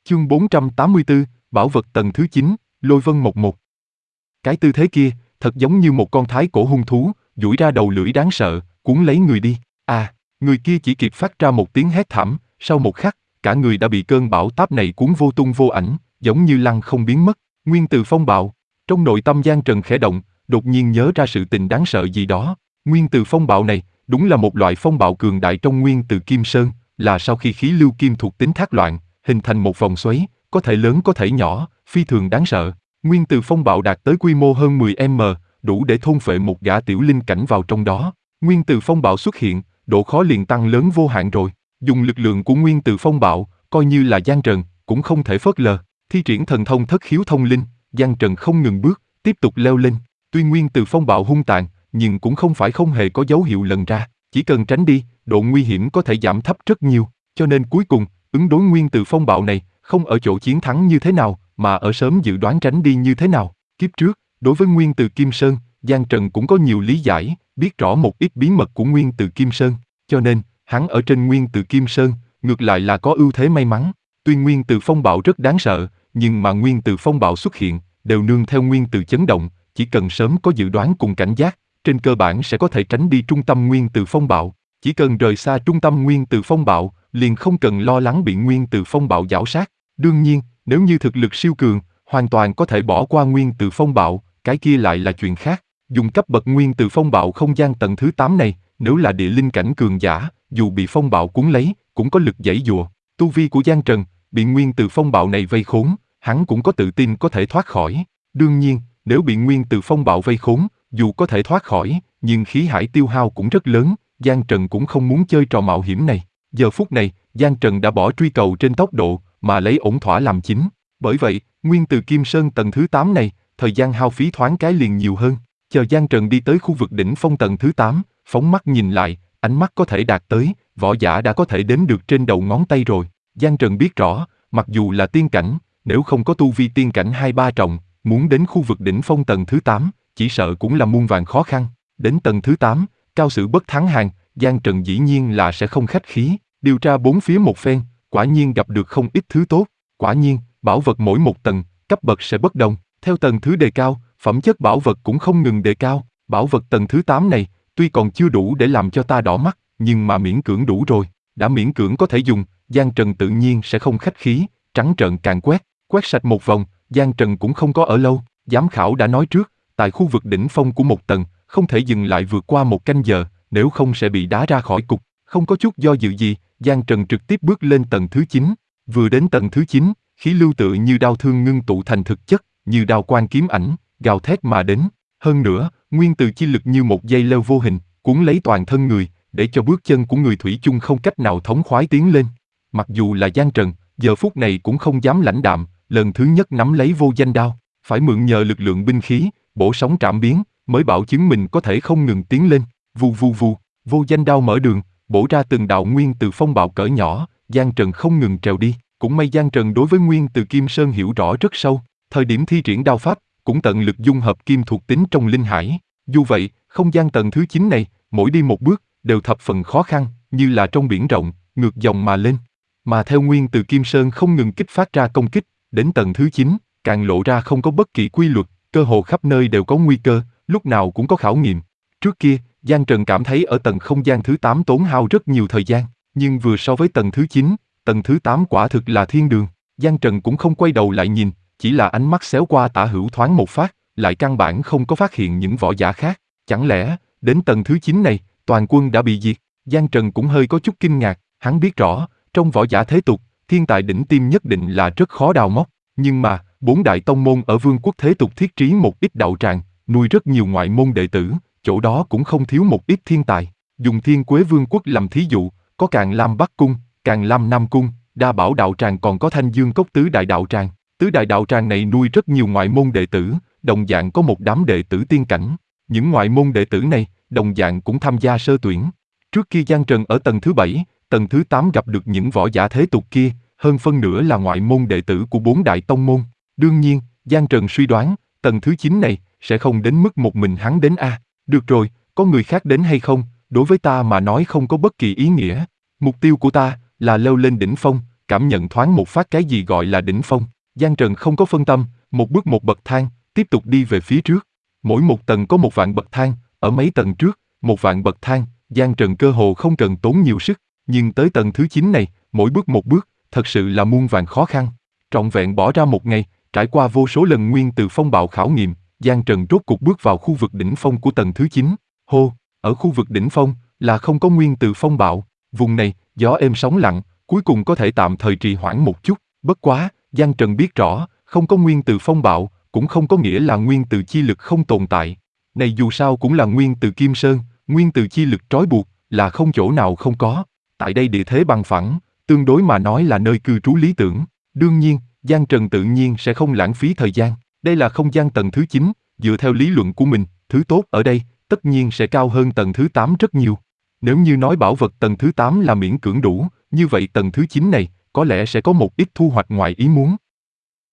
Chương 484, Bảo vật tầng thứ 9, Lôi Vân Mộc Một. Cái tư thế kia, thật giống như một con thái cổ hung thú, duỗi ra đầu lưỡi đáng sợ, cuốn lấy người đi. Người kia chỉ kịp phát ra một tiếng hét thảm, sau một khắc, cả người đã bị cơn bão táp này cuốn vô tung vô ảnh, giống như lăng không biến mất. Nguyên từ phong bạo. Trong nội tâm Giang Trần khẽ động, đột nhiên nhớ ra sự tình đáng sợ gì đó. Nguyên từ phong bạo này, đúng là một loại phong bạo cường đại trong nguyên từ Kim Sơn, là sau khi khí lưu kim thuộc tính thác loạn, hình thành một vòng xoáy, có thể lớn có thể nhỏ, phi thường đáng sợ. Nguyên từ phong bạo đạt tới quy mô hơn 10m, đủ để thôn phệ một gã tiểu linh cảnh vào trong đó. Nguyên từ phong bạo xuất hiện, độ khó liền tăng lớn vô hạn rồi. Dùng lực lượng của nguyên từ phong bạo, coi như là Giang Trần, cũng không thể phớt lờ. Thi triển thần thông thất khiếu thông linh, Giang Trần không ngừng bước, tiếp tục leo lên. Tuy nguyên từ phong bạo hung tàn, nhưng cũng không phải không hề có dấu hiệu lần ra. Chỉ cần tránh đi, độ nguy hiểm có thể giảm thấp rất nhiều. Cho nên cuối cùng, ứng đối nguyên từ phong bạo này, không ở chỗ chiến thắng như thế nào, mà ở sớm dự đoán tránh đi như thế nào. Kiếp trước, đối với nguyên từ Kim Sơn, Giang Trần cũng có nhiều lý giải, biết rõ một ít bí mật của nguyên từ Kim Sơn. Cho nên, hắn ở trên nguyên từ Kim Sơn, ngược lại là có ưu thế may mắn. Tuy nguyên từ phong bạo rất đáng sợ, nhưng mà nguyên từ phong bạo xuất hiện, đều nương theo nguyên từ chấn động, chỉ cần sớm có dự đoán cùng cảnh giác, trên cơ bản sẽ có thể tránh đi trung tâm nguyên từ phong bạo. Chỉ cần rời xa trung tâm nguyên từ phong bạo, liền không cần lo lắng bị nguyên từ phong bạo giảo sát. Đương nhiên, nếu như thực lực siêu cường, hoàn toàn có thể bỏ qua nguyên từ phong bạo, cái kia lại là chuyện khác. Dùng cấp bậc nguyên từ phong bạo không gian tầng thứ 8 này, nếu là địa linh cảnh cường giả, dù bị phong bạo cuốn lấy, cũng có lực giãy giụa. Tu vi của Giang Trần, bị nguyên từ phong bạo này vây khốn, hắn cũng có tự tin có thể thoát khỏi. Đương nhiên, nếu bị nguyên từ phong bạo vây khốn, dù có thể thoát khỏi, nhưng khí hải tiêu hao cũng rất lớn, Giang Trần cũng không muốn chơi trò mạo hiểm này. Giờ phút này, Giang Trần đã bỏ truy cầu trên tốc độ, mà lấy ổn thỏa làm chính. Bởi vậy, nguyên từ Kim Sơn tầng thứ 8 này, thời gian hao phí thoáng cái liền nhiều hơn. Chờ Giang Trần đi tới khu vực đỉnh phong tầng thứ 8, phóng mắt nhìn lại, ánh mắt có thể đạt tới, võ giả đã có thể đếm được trên đầu ngón tay rồi. Giang Trần biết rõ, mặc dù là tiên cảnh, nếu không có tu vi tiên cảnh 2-3 trọng, muốn đến khu vực đỉnh phong tầng thứ 8, chỉ sợ cũng là muôn vàn khó khăn. Đến tầng thứ 8, cao sử bất thắng hàng, Giang Trần dĩ nhiên là sẽ không khách khí, điều tra bốn phía một phen, quả nhiên gặp được không ít thứ tốt. Quả nhiên, bảo vật mỗi một tầng, cấp bậc sẽ bất đồng, theo tầng thứ đề cao, phẩm chất bảo vật cũng không ngừng đề cao. Bảo vật tầng thứ 8 này, tuy còn chưa đủ để làm cho ta đỏ mắt, nhưng mà miễn cưỡng đủ rồi. Đã miễn cưỡng có thể dùng, Giang Trần tự nhiên sẽ không khách khí, trắng trợn càn quét sạch một vòng. Giang Trần cũng không có ở lâu, giám khảo đã nói trước, tại khu vực đỉnh phong của một tầng, không thể dừng lại vượt qua 1 canh giờ, nếu không sẽ bị đá ra khỏi cục. Không có chút do dự gì, Giang Trần trực tiếp bước lên tầng thứ 9. Vừa đến tầng thứ 9, khí lưu tựa như đao thương ngưng tụ thành thực chất, như đao quang kiếm ảnh, gào thét mà đến. Hơn nữa, nguyên từ chi lực như một dây leo vô hình, cuốn lấy toàn thân người, để cho bước chân của người thủy chung không cách nào thống khoái tiến lên. Mặc dù là Giang Trần, giờ phút này cũng không dám lãnh đạm, lần thứ nhất nắm lấy vô danh đao, phải mượn nhờ lực lượng binh khí, bổ sóng trảm biến, mới bảo chứng mình có thể không ngừng tiến lên. Vù vù vù, vô danh đao mở đường, bổ ra từng đạo nguyên từ phong bạo cỡ nhỏ, Giang Trần không ngừng trèo đi. Cũng may Giang Trần đối với nguyên từ Kim Sơn hiểu rõ rất sâu, thời điểm thi triển đao pháp, cũng tận lực dung hợp kim thuộc tính trong linh hải. Dù vậy, không gian tầng thứ 9 này, mỗi đi một bước, đều thập phần khó khăn, như là trong biển rộng, ngược dòng mà lên. Mà theo nguyên từ Kim Sơn không ngừng kích phát ra công kích, đến tầng thứ 9, càng lộ ra không có bất kỳ quy luật, cơ hồ khắp nơi đều có nguy cơ, lúc nào cũng có khảo nghiệm. Trước kia, Giang Trần cảm thấy ở tầng không gian thứ 8 tốn hao rất nhiều thời gian, nhưng vừa so với tầng thứ 9, tầng thứ 8 quả thực là thiên đường. Giang Trần cũng không quay đầu lại nhìn, chỉ là ánh mắt xéo qua tả hữu thoáng một phát, lại căn bản không có phát hiện những võ giả khác. Chẳng lẽ, đến tầng thứ 9 này, toàn quân đã bị diệt? Giang Trần cũng hơi có chút kinh ngạc, hắn biết rõ, trong võ giả thế tục, thiên tài đỉnh tiêm nhất định là rất khó đào móc, nhưng mà, 4 đại tông môn ở vương quốc thế tục thiết trí một ít đạo tràng, nuôi rất nhiều ngoại môn đệ tử, chỗ đó cũng không thiếu một ít thiên tài. Dùng Thiên Quế Vương quốc làm thí dụ, có Càn Lam Bắc Cung, Càn Lam Nam Cung, Đa Bảo đạo tràng, còn có Thanh Dương Cốc tứ đại đạo tràng. Tứ đại đạo tràng này nuôi rất nhiều ngoại môn đệ tử, đồng dạng có một đám đệ tử tiên cảnh. Những ngoại môn đệ tử này, đồng dạng cũng tham gia sơ tuyển. Trước khi Giang Trần ở tầng thứ 7, tầng thứ 8 gặp được những võ giả thế tục kia, hơn phân nửa là ngoại môn đệ tử của 4 đại tông môn. Đương nhiên, Giang Trần suy đoán, tầng thứ 9 này, sẽ không đến mức một mình hắn đến a. Được rồi, có người khác đến hay không, đối với ta mà nói không có bất kỳ ý nghĩa. Mục tiêu của ta, là leo lên đỉnh phong, cảm nhận thoáng một phát cái gì gọi là đỉnh phong. Giang Trần không có phân tâm, một bước một bậc thang, tiếp tục đi về phía trước. Mỗi một tầng có 1.000 bậc thang, ở mấy tầng trước, 1.000 bậc thang, Giang Trần cơ hồ không cần tốn nhiều sức, nhưng tới tầng thứ 9 này, mỗi bước một bước, thật sự là muôn vàn khó khăn. Trọn vẹn bỏ ra một ngày, trải qua vô số lần nguyên từ phong bạo khảo nghiệm, Giang Trần rốt cục bước vào khu vực đỉnh phong của tầng thứ 9. Hô, ở khu vực đỉnh phong là không có nguyên từ phong bạo, vùng này gió êm sóng lặng, cuối cùng có thể tạm thời trì hoãn một chút. Bất quá, Giang Trần biết rõ, không có nguyên từ phong bạo, cũng không có nghĩa là nguyên từ chi lực không tồn tại. Này dù sao cũng là nguyên từ Kim Sơn, nguyên từ chi lực trói buộc, là không chỗ nào không có. Tại đây địa thế bằng phẳng, tương đối mà nói là nơi cư trú lý tưởng. Đương nhiên, Giang Trần tự nhiên sẽ không lãng phí thời gian. Đây là không gian tầng thứ 9, dựa theo lý luận của mình, thứ tốt ở đây, tất nhiên sẽ cao hơn tầng thứ 8 rất nhiều. Nếu như nói bảo vật tầng thứ 8 là miễn cưỡng đủ, như vậy tầng thứ 9 này, có lẽ sẽ có một ít thu hoạch ngoài ý muốn.